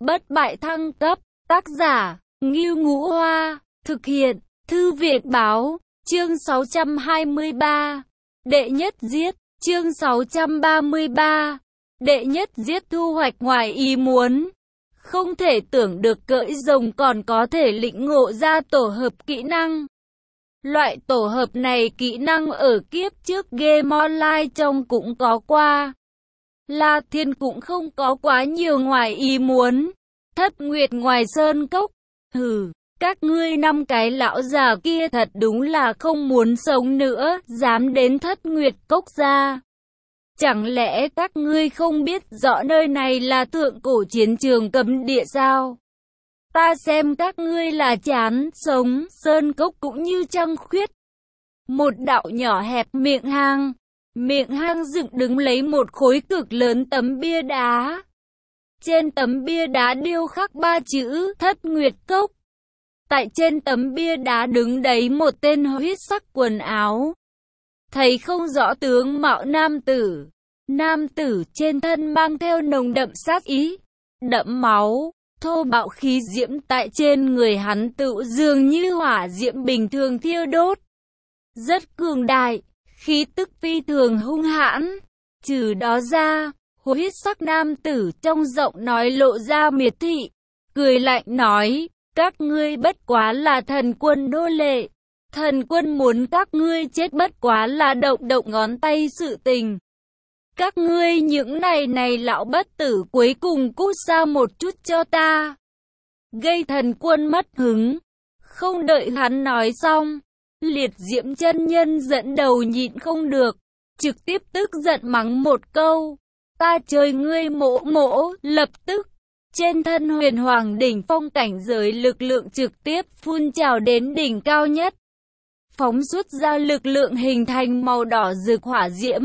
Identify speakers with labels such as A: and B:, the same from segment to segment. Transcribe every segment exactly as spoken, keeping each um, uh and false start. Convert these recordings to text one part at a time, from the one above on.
A: bất bại thăng cấp, tác giả, Ngưu Ngũ Hoa, thực hiện, Thư viện Báo, chương sáu trăm hai mươi ba, đệ nhất giết, chương sáu trăm ba mươi ba, đệ nhất giết thu hoạch ngoài ý muốn. Không thể tưởng được cưỡi rồng còn có thể lĩnh ngộ ra tổ hợp kỹ năng. Loại tổ hợp này kỹ năng ở kiếp trước game online trong cũng có qua. La Thiên cũng không có quá nhiều ngoài ý muốn. Thất Nguyệt ngoài sơn cốc. Hừ, các ngươi năm cái lão già kia thật đúng là không muốn sống nữa, dám đến Thất Nguyệt cốc ra. Chẳng lẽ các ngươi không biết rõ nơi này là thượng cổ chiến trường cấm địa sao? Ta xem các ngươi là chán sống, sơn cốc cũng như trăng khuyết. Một đạo nhỏ hẹp miệng hang. Miệng hang dựng đứng lấy một khối cực lớn tấm bia đá. Trên tấm bia đá điêu khắc ba chữ Thất Nguyệt Cốc. Tại trên tấm bia đá đứng đấy một tên huyết sắc quần áo. Thấy không rõ tướng mạo nam tử. Nam tử trên thân mang theo nồng đậm sát ý, đẫm máu, thô bạo khí diễm tại trên người hắn tự dường như hỏa diễm bình thường thiêu đốt. Rất cường đại, khí tức phi thường hung hãn. Trừ đó ra, huyết sắc nam tử trong giọng nói lộ ra miệt thị, cười lạnh nói, các ngươi bất quá là thần quân nô lệ. Thần quân muốn các ngươi chết bất quá là động động ngón tay sự tình. Các ngươi những này này lão bất tử cuối cùng cút xa một chút cho ta. Gây thần quân mất hứng. Không đợi hắn nói xong, liệt diễm chân nhân dẫn đầu nhịn không được, trực tiếp tức giận mắng một câu. Ta chơi ngươi mỗ mỗ, lập tức. Trên thân huyền hoàng đỉnh phong cảnh giới lực lượng trực tiếp phun trào đến đỉnh cao nhất. Phóng xuất ra lực lượng hình thành màu đỏ rực hỏa diễm.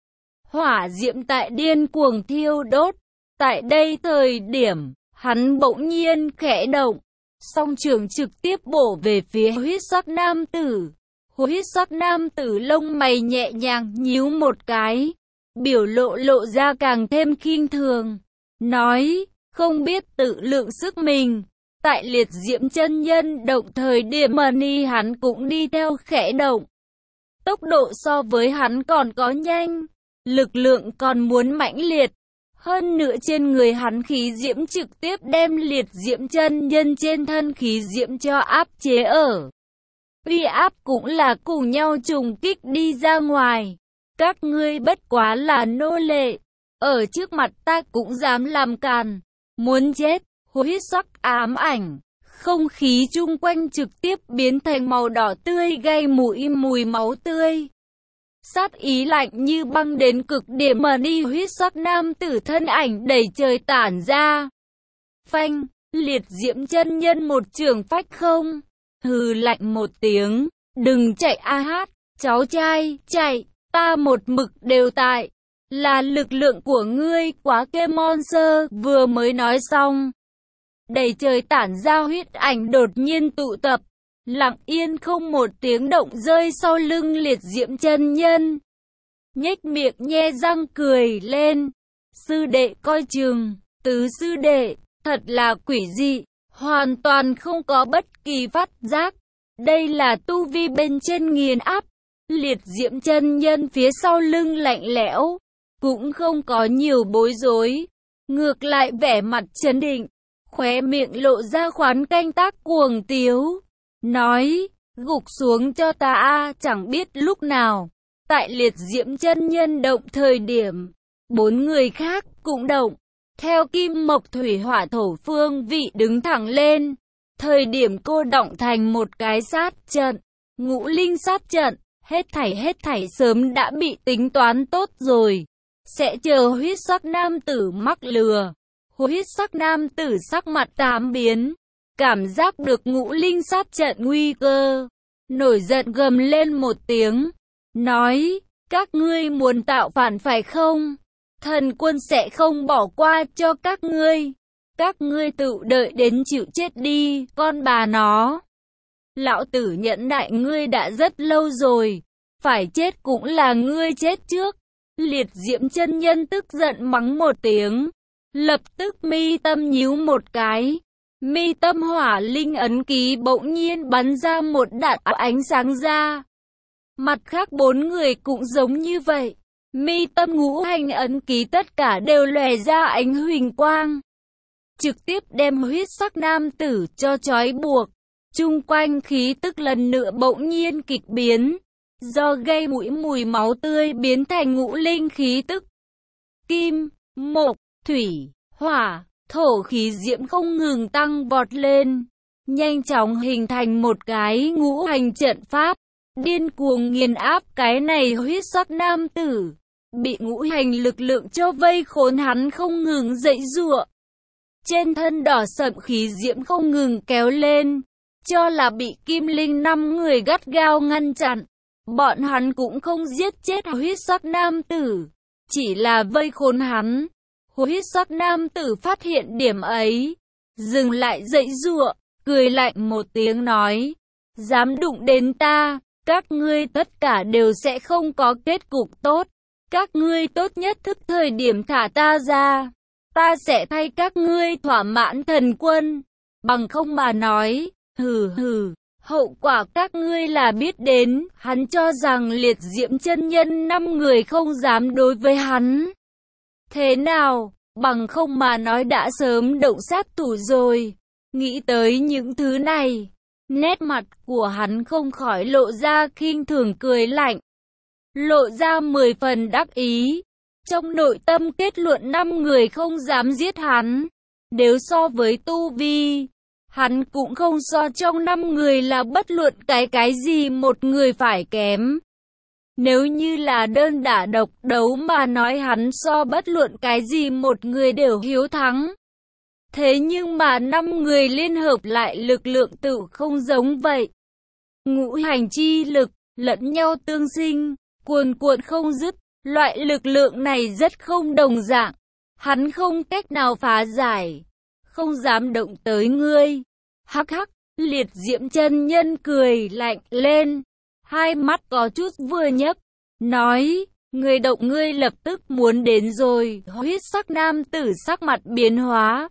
A: Hỏa diễm tại điên cuồng thiêu đốt. Tại đây thời điểm, hắn bỗng nhiên khẽ động. Song trường trực tiếp bổ về phía huyết sắc nam tử. Huyết sắc nam tử lông mày nhẹ nhàng nhíu một cái. Biểu lộ lộ ra càng thêm khinh thường. Nói, không biết tự lượng sức mình. Tại liệt diễm chân nhân động thời điểm money hắn cũng đi theo khẽ động. Tốc độ so với hắn còn có nhanh. Lực lượng còn muốn mãnh liệt. Hơn nữa trên người hắn khí diễm trực tiếp đem liệt diễm chân nhân trên thân khí diễm cho áp chế ở. Uy áp cũng là cùng nhau trùng kích đi ra ngoài. Các ngươi bất quá là nô lệ. Ở trước mặt ta cũng dám làm càn. Muốn chết, huyết sắc ám ảnh. Không khí chung quanh trực tiếp biến thành màu đỏ tươi gây mùi mùi máu tươi. Sát ý lạnh như băng đến cực điểm mà đi huyết sắc nam tử thân ảnh đầy trời tản ra. Phanh, liệt diễm chân nhân một trường phách không. Hừ lạnh một tiếng, đừng chạy a hát, cháu trai, chạy, ta một mực đều tại. Là lực lượng của ngươi quá kê monster, vừa mới nói xong. Đầy trời tản ra huyết ảnh đột nhiên tụ tập. Lặng yên không một tiếng động rơi sau lưng liệt diễm chân nhân. Nhếch miệng nhe răng cười lên. Sư đệ coi chừng, tứ sư đệ, thật là quỷ dị, hoàn toàn không có bất kỳ phát giác. Đây là tu vi bên trên nghiền áp. Liệt diễm chân nhân phía sau lưng lạnh lẽo, cũng không có nhiều bối rối. Ngược lại vẻ mặt trấn định, khóe miệng lộ ra khoán canh tác cuồng tiếu. Nói, gục xuống cho ta a, chẳng biết lúc nào. Tại liệt diễm chân nhân động thời điểm, bốn người khác cũng động. Theo kim mộc thủy hỏa thổ phương vị đứng thẳng lên. Thời điểm cô động thành một cái sát trận, ngũ linh sát trận, hết thảy hết thảy sớm đã bị tính toán tốt rồi. Sẽ chờ huyết sắc nam tử mắc lừa. Huyết sắc nam tử sắc mặt tám biến. Cảm giác được ngũ linh sát trận nguy cơ. Nổi giận gầm lên một tiếng. Nói, các ngươi muốn tạo phản phải không? Thần quân sẽ không bỏ qua cho các ngươi. Các ngươi tự đợi đến chịu chết đi, con bà nó. Lão tử nhẫn nại ngươi đã rất lâu rồi. Phải chết cũng là ngươi chết trước. Liệt diễm chân nhân tức giận mắng một tiếng. Lập tức mi tâm nhíu một cái. Mi tâm hỏa linh ấn ký bỗng nhiên bắn ra một đạo ánh sáng ra. Mặt khác bốn người cũng giống như vậy. Mi tâm ngũ hành ấn ký tất cả đều lòe ra ánh huỳnh quang. Trực tiếp đem huyết sắc nam tử cho trói buộc. Chung quanh khí tức lần nữa bỗng nhiên kịch biến. Do gây mũi mùi máu tươi biến thành ngũ linh khí tức. Kim, mộc, thủy, hỏa, thổ khí diễm không ngừng tăng vọt lên. Nhanh chóng hình thành một cái ngũ hành trận pháp. Điên cuồng nghiền áp cái này huyết sắc nam tử. Bị ngũ hành lực lượng cho vây khốn hắn không ngừng dậy giụa. Trên thân đỏ sậm khí diễm không ngừng kéo lên. Cho là bị kim linh năm người gắt gao ngăn chặn. Bọn hắn cũng không giết chết huyết sắc nam tử. Chỉ là vây khốn hắn. Huyết sắc nam tử phát hiện điểm ấy. Dừng lại dậy giụa. Cười lạnh một tiếng nói. Dám đụng đến ta. Các ngươi tất cả đều sẽ không có kết cục tốt. Các ngươi tốt nhất thức thời điểm thả ta ra. Ta sẽ thay các ngươi thỏa mãn thần quân. Bằng không mà nói, hừ hừ, hậu quả các ngươi là biết đến. Hắn cho rằng liệt diễm chân nhân năm người không dám đối với hắn. Thế nào, bằng không mà nói đã sớm động sát thủ rồi. Nghĩ tới những thứ này, nét mặt của hắn không khỏi lộ ra khinh thường cười lạnh. Lộ ra mười phần đắc ý. Trong nội tâm kết luận năm người không dám giết hắn. Nếu so với tu vi, hắn cũng không so trong năm người là bất luận cái cái gì một người phải kém. Nếu như là đơn đả độc đấu mà nói hắn so bất luận cái gì một người đều hiếu thắng. Thế nhưng mà năm người liên hợp lại lực lượng tự không giống vậy. Ngũ hành chi lực, lẫn nhau tương sinh, cuồn cuộn không dứt. Loại lực lượng này rất không đồng dạng. Hắn không cách nào phá giải. Không dám động tới ngươi. Hắc hắc, liệt diễm chân nhân cười lạnh lên. Hai mắt có chút vừa nhấc. Nói, người động ngươi lập tức muốn đến rồi. Huyết sắc nam tử sắc mặt biến hóa.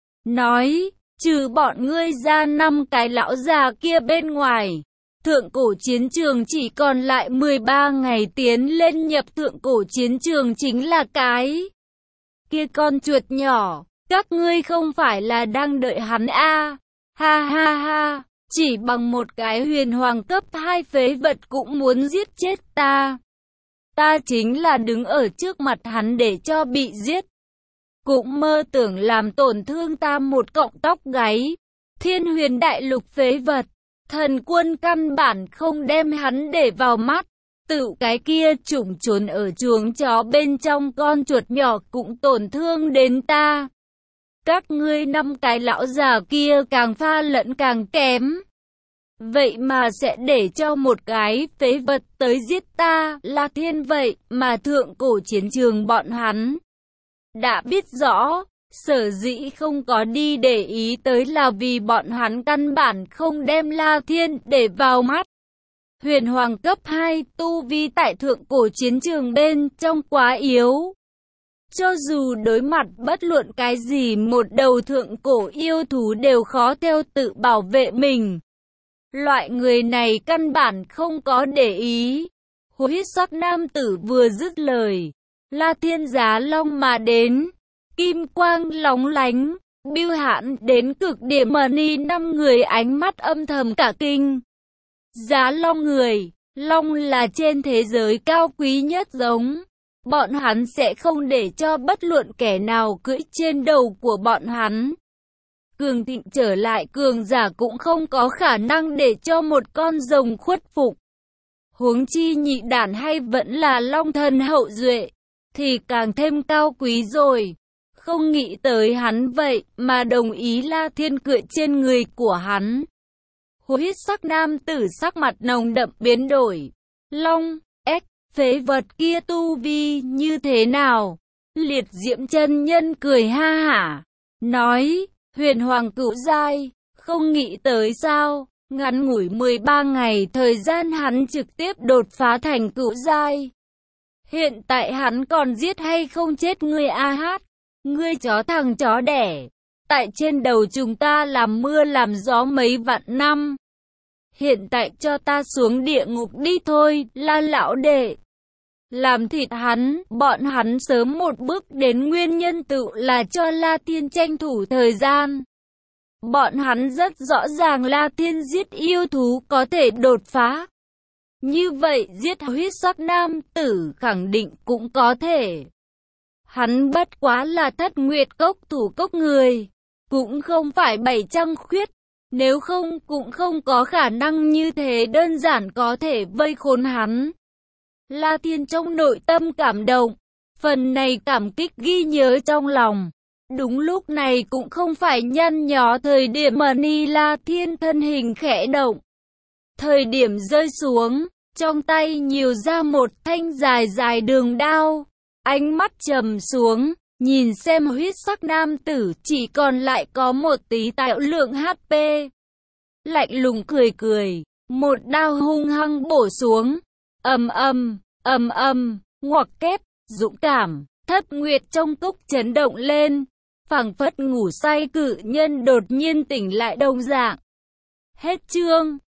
A: Nói, trừ bọn ngươi ra năm cái lão già kia bên ngoài. Thượng cổ chiến trường chỉ còn lại mười ba ngày tiến lên nhập thượng cổ chiến trường chính là cái kia con chuột nhỏ. Các ngươi không phải là đang đợi hắn a à? Ha ha ha, chỉ bằng một cái huyền hoàng cấp hai phế vật cũng muốn giết chết ta. Ta chính là đứng ở trước mặt hắn để cho bị giết. Cũng mơ tưởng làm tổn thương ta một cọng tóc gáy. Thiên huyền đại lục phế vật. Thần quân căn bản không đem hắn để vào mắt. Tự cái kia trùng trốn ở chuồng chó bên trong con chuột nhỏ cũng tổn thương đến ta. Các ngươi năm cái lão già kia càng pha lẫn càng kém. Vậy mà sẽ để cho một cái phế vật tới giết ta là thiên vậy mà thượng cổ chiến trường bọn hắn. Đã biết rõ. Sở dĩ không có đi để ý tới là vì bọn hắn căn bản không đem La Thiên để vào mắt. Huyền hoàng cấp hai tu vi tại thượng cổ chiến trường bên trong quá yếu. Cho dù đối mặt bất luận cái gì một đầu thượng cổ yêu thú đều khó theo tự bảo vệ mình. Loại người này căn bản không có để ý. Huyết sắc nam tử vừa dứt lời. La Thiên giá long mà đến. Kim quang lóng lánh, bưu hãn đến cực điểm mà ni năm người ánh mắt âm thầm cả kinh. Giá long người, long là trên thế giới cao quý nhất giống. Bọn hắn sẽ không để cho bất luận kẻ nào cưỡi trên đầu của bọn hắn. Cường thịnh trở lại cường giả cũng không có khả năng để cho một con rồng khuất phục. Huống chi nhị đản hay vẫn là long thần hậu duệ, thì càng thêm cao quý rồi. Không nghĩ tới hắn vậy mà đồng ý La Thiên cưỡi trên người của hắn. Huyết sắc nam tử sắc mặt nồng đậm biến đổi. Long, ếch, phế vật kia tu vi như thế nào? Liệt diễm chân nhân cười ha hả. Nói, huyền hoàng cửu giai, không nghĩ tới sao? Ngắn ngủi mười ba ngày thời gian hắn trực tiếp đột phá thành cửu giai. Hiện tại hắn còn giết hay không chết người a hát? Ngươi chó thằng chó đẻ, tại trên đầu chúng ta làm mưa làm gió mấy vạn năm. Hiện tại cho ta xuống địa ngục đi thôi, La lão đệ. Làm thịt hắn, bọn hắn sớm một bước đến nguyên nhân tự là cho La Tiên tranh thủ thời gian. Bọn hắn rất rõ ràng La Tiên giết yêu thú có thể đột phá. Như vậy giết huyết sắc nam tử khẳng định cũng có thể. Hắn bất quá là Thất Nguyệt Cốc thủ cốc người, cũng không phải bảy trăng khuyết. Nếu không cũng không có khả năng như thế đơn giản có thể vây khốn hắn. La Tiên trong nội tâm cảm động, phần này cảm kích ghi nhớ trong lòng. Đúng lúc này cũng không phải nhăn nhó thời điểm mà Ni La Thiên thân hình khẽ động. Thời điểm rơi xuống, trong tay nhiều ra một thanh dài dài đường đao. Ánh mắt trầm xuống, nhìn xem huyết sắc nam tử chỉ còn lại có một tí tạo lượng hát pê. Lạnh lùng cười cười, một đao hung hăng bổ xuống. Ầm ầm, ầm ầm, ngoặc kép, dũng cảm, Thất Nguyệt trong cốc chấn động lên, phảng phất ngủ say cự nhân đột nhiên tỉnh lại đồng dạng. Hết chương.